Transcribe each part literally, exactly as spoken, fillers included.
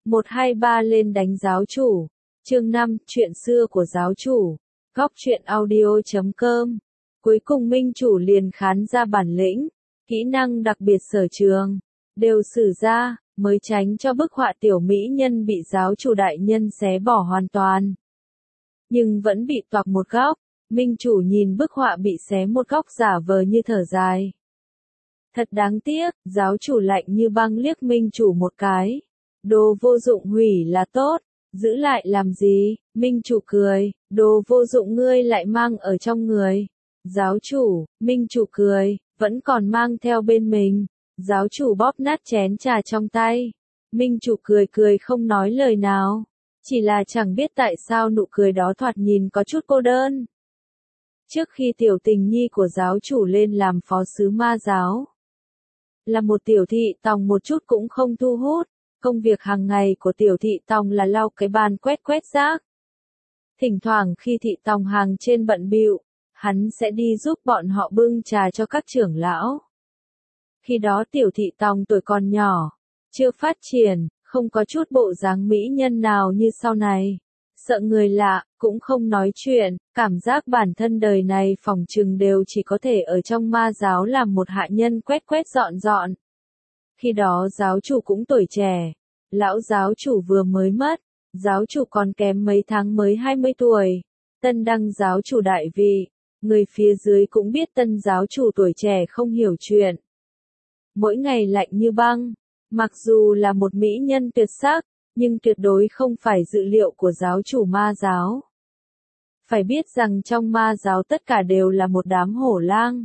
một hai ba lên đánh giáo chủ. Chương năm, chuyện xưa của giáo chủ. Góc truyện audio chấm com. Cuối cùng minh chủ liền khán ra bản lĩnh, kỹ năng đặc biệt sở trường, đều sử ra, mới tránh cho bức họa tiểu mỹ nhân bị giáo chủ đại nhân xé bỏ hoàn toàn. Nhưng vẫn bị toạc một góc, minh chủ nhìn bức họa bị xé một góc giả vờ như thở dài. Thật đáng tiếc, giáo chủ lạnh như băng liếc minh chủ một cái. Đồ vô dụng hủy là tốt, giữ lại làm gì? Minh chủ cười, đồ vô dụng ngươi lại mang ở trong người. Giáo chủ, minh chủ cười, vẫn còn mang theo bên mình. Giáo chủ bóp nát chén trà trong tay. Minh chủ cười cười không nói lời nào. Chỉ là chẳng biết tại sao nụ cười đó thoạt nhìn có chút cô đơn. Trước khi tiểu tình nhi của giáo chủ lên làm phó sứ ma giáo, là một tiểu thị tòng một chút cũng không thu hút. Công việc hàng ngày của tiểu thị tòng là lau cái bàn quét quét rác. Thỉnh thoảng khi thị tòng hàng trên bận bịu, hắn sẽ đi giúp bọn họ bưng trà cho các trưởng lão. Khi đó tiểu thị tòng tuổi còn nhỏ, chưa phát triển, không có chút bộ dáng mỹ nhân nào như sau này. Sợ người lạ, cũng không nói chuyện, cảm giác bản thân đời này phỏng chừng đều chỉ có thể ở trong ma giáo làm một hạ nhân quét quét dọn dọn. Khi đó giáo chủ cũng tuổi trẻ, lão giáo chủ vừa mới mất, giáo chủ còn kém mấy tháng mới hai mươi tuổi. Tân đăng giáo chủ đại vị, người phía dưới cũng biết tân giáo chủ tuổi trẻ không hiểu chuyện. Mỗi ngày lạnh như băng, mặc dù là một mỹ nhân tuyệt sắc, nhưng tuyệt đối không phải dự liệu của giáo chủ ma giáo. Phải biết rằng trong ma giáo tất cả đều là một đám hổ lang.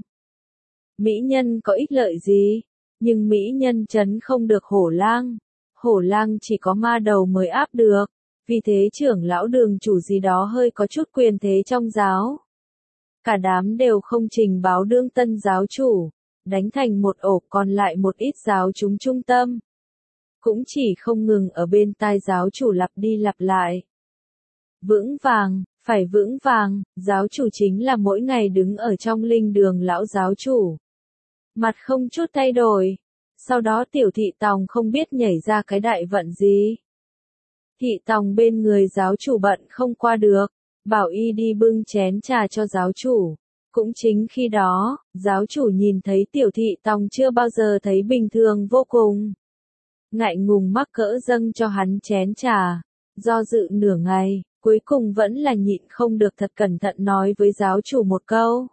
Mỹ nhân có ích lợi gì? Nhưng mỹ nhân trấn không được hổ lang. Hổ lang chỉ có ma đầu mới áp được. Vì thế trưởng lão đường chủ gì đó hơi có chút quyền thế trong giáo. Cả đám đều không trình báo đương tân giáo chủ. Đánh thành một ổ, còn lại một ít giáo chúng trung tâm. Cũng chỉ không ngừng ở bên tai giáo chủ lặp đi lặp lại. Vững vàng, phải vững vàng, giáo chủ chính là mỗi ngày đứng ở trong linh đường lão giáo chủ. Mặt không chút thay đổi. Sau đó tiểu thị tòng không biết nhảy ra cái đại vận gì. Thị tòng bên người giáo chủ bận không qua được, bảo y đi bưng chén trà cho giáo chủ. Cũng chính khi đó, giáo chủ nhìn thấy tiểu thị tòng chưa bao giờ thấy bình thường vô cùng. Ngại ngùng mắc cỡ dâng cho hắn chén trà. Do dự nửa ngày, cuối cùng vẫn là nhịn không được thật cẩn thận nói với giáo chủ một câu.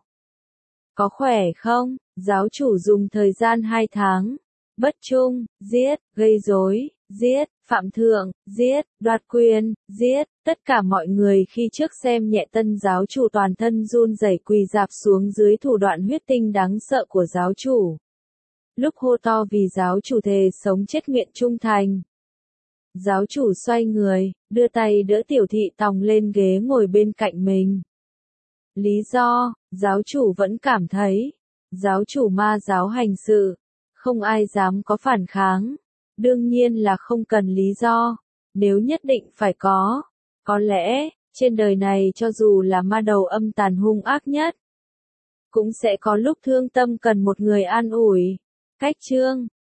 Có khỏe không? Giáo chủ dùng thời gian hai tháng. Bất trung, giết, gây rối, giết, phạm thượng, giết, đoạt quyền, giết, tất cả mọi người khi trước xem nhẹ tân giáo chủ toàn thân run rẩy quỳ rạp xuống dưới thủ đoạn huyết tinh đáng sợ của giáo chủ. Lúc hô to vì giáo chủ thề sống chết nguyện trung thành. Giáo chủ xoay người, đưa tay đỡ tiểu thị tòng lên ghế ngồi bên cạnh mình. Lý do, giáo chủ vẫn cảm thấy, giáo chủ ma giáo hành sự, không ai dám có phản kháng. Đương nhiên là không cần lý do, nếu nhất định phải có. Có lẽ, trên đời này cho dù là ma đầu âm tàn hung ác nhất, cũng sẽ có lúc thương tâm cần một người an ủi. Cách chương